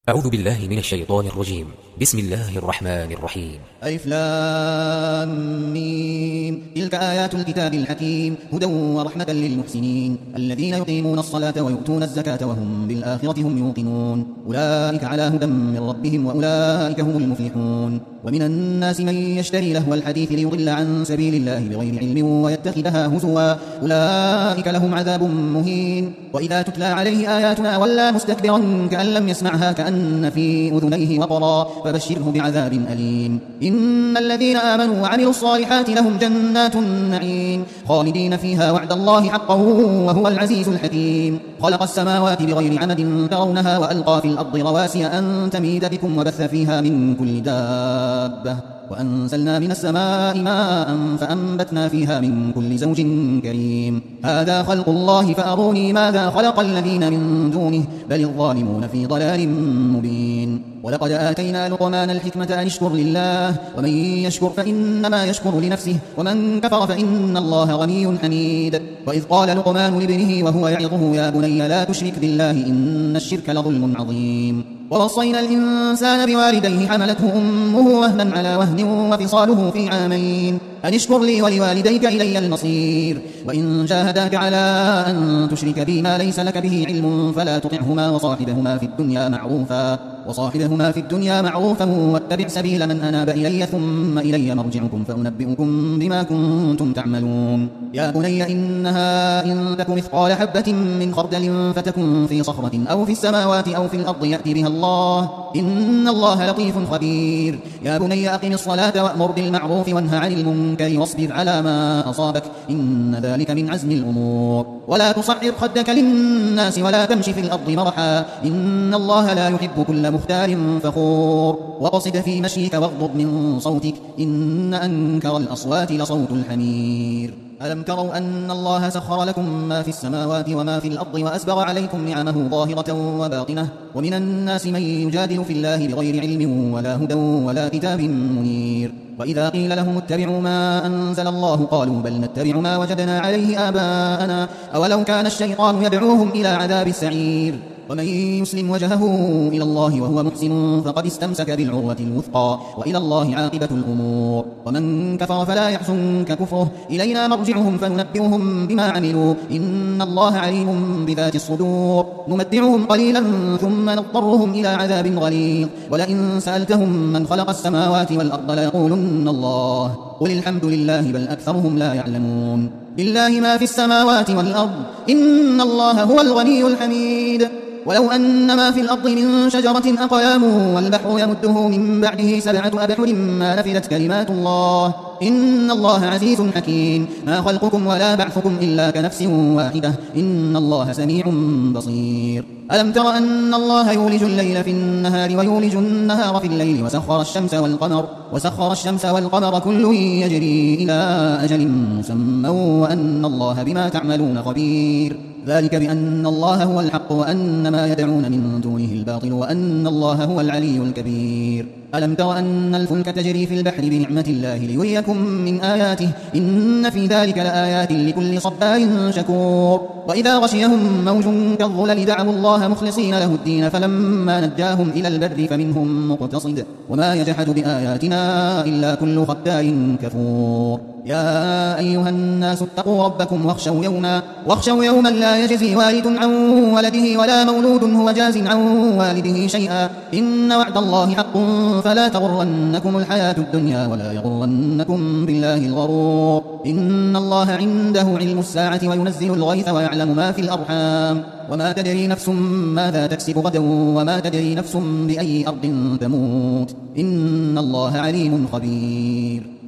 أعوذ بالله من الشيطان الرجيم. بسم الله الرحمن الرحيم. ألف لام ميم. تلك آيات الكتاب الحكيم هدى ورحمة للمحسنين الذين يقيمون الصلاة ويؤتون الزكاة وهم بالآخرة هم يوقنون أولئك على هدى من ربهم وأولئك هم المفلحون. ومن الناس من يشتري لهو الحديث ليضل عن سبيل الله بغير علم ويتخذها هزوا أولئك لهم عذاب مهين. وإذا تتلى عليه آياتنا ولى مستكبرا كأن لم يسمعها كأن في أذنيه وقرا فبشره بعذاب أليم. إن الذين آمنوا وعملوا الصالحات لهم جنات النعيم خالدين فيها وعد الله حقا وهو العزيز الحكيم. خلق السماوات بغير عمد ترونها وألقى في الأرض رواسي أن تميد بكم وبث فيها من كل دابة وأنزلنا من السماء ماء فأنبتنا فيها من كل زوج كريم. هذا خلق الله فأروني ماذا خلق الذين من دونه بل الظالمون في ضلال مبين. ولقد آتينا لقمان الحكمة أن اشكر لله ومن يشكر فإنما يشكر لنفسه ومن كفر فإن الله غني حميد. وإذ قال لقمان لابنه وهو يعظه يا بني لا تشرك بالله إن الشرك لظلم عظيم. ووصينا الإنسان بوالديه حملته أمه وهنا على وهن وفصاله في عامين أن اشكر لي ولوالديك إلي المصير. وإن جاهداك على أن تشرك بي ما ليس لك به علم فلا تطعهما وصاحبهما في الدنيا معروفا واتبع سبيل من أناب إلي ثم إلي مرجعكم فأنبئكم بما كنتم تعملون. يا بني إنها إن تك مثقال حبة من خردل فتكن في صخرة أو في السماوات أو في الأرض يأتي بها الله إن الله لطيف خبير. يا بني أقم الصلاة وأمر بالمعروف وانه عن المنكر واصبر على ما أصابك إن ذلك من عزم الأمور. ولا تصعر خدك للناس ولا تمشي في الأرض مرحا إن الله لا يحب كل مختال فخور. وقصد في مشيك واغضض من صوتك إن أنكر الأصوات لصوت الحمير. ألم تروا أن الله سخر لكم ما في السماوات وما في الأرض وأسبغ عليكم نعمه ظاهرة وباطنة ومن الناس من يجادل في الله بغير علم ولا هدى ولا كتاب منير. وإذا قيل لهم اتبعوا ما أنزل الله قالوا بل نتبع ما وجدنا عليه آباءنا أولو كان الشيطان يدعوهم إلى عذاب السعير. ومن يسلم وجهه إلى الله وهو محسن فقد استمسك بالعروة الوثقى وإلى الله عاقبة الأمور. ومن كفر فلا يحزنك كفره إلينا مرجعهم فننبئهم بما عملوا إن الله عليم بذات الصدور. نمتعهم قليلا ثم نضطرهم إلى عذاب غليظ ولئن سألتهم من خلق السماوات والأرض ليقولن الله قل الحمد لله بل أكثرهم لا يعلمون. لله ما في السماوات والأرض إن الله هو الغني الحميد. ولو أن ما في الأرض من شجرة أقلام والبحر يمده من بعده 7 أبحر ما نفدت كلمات الله إن الله عزيز حكيم. ما خلقكم ولا بعثكم إلا كنفس واحدة إن الله سميع بصير. ألم تر أن الله يولج الليل في النهار ويولج النهار في الليل وسخر الشمس والقمر كل يجري إلى أجل مسمى وأن الله بما تعملون خبير. ذلك بأن الله هو الحق وأن ما يدعون من دونه الباطل وأن الله هو العلي الكبير. ألم تر أن الفلك تجري في البحر بنعمة الله ليريكم من آياته إن في ذلك لآيات لكل صبار شكور. وإذا غشيهم موج كالظلل دعوا الله مخلصين له الدين فلما نجاهم إلى البر فمنهم مقتصد وما يجحد بآياتنا إلا كل ختار كفور. يا أيها الناس اتقوا ربكم واخشوا يوما لا يجزي والد عن ولده ولا مولود هو جاز عن والده شيئا إن وعد الله حق فلا تغرنكم الحياة الدنيا ولا يغرنكم بالله الغرور. إن الله عنده علم الساعة وينزل الغيث ويعلم ما في الأرحام وما تدري نفس ماذا تكسب غدا وما تدري نفس بأي أرض تموت إن الله عليم خبير.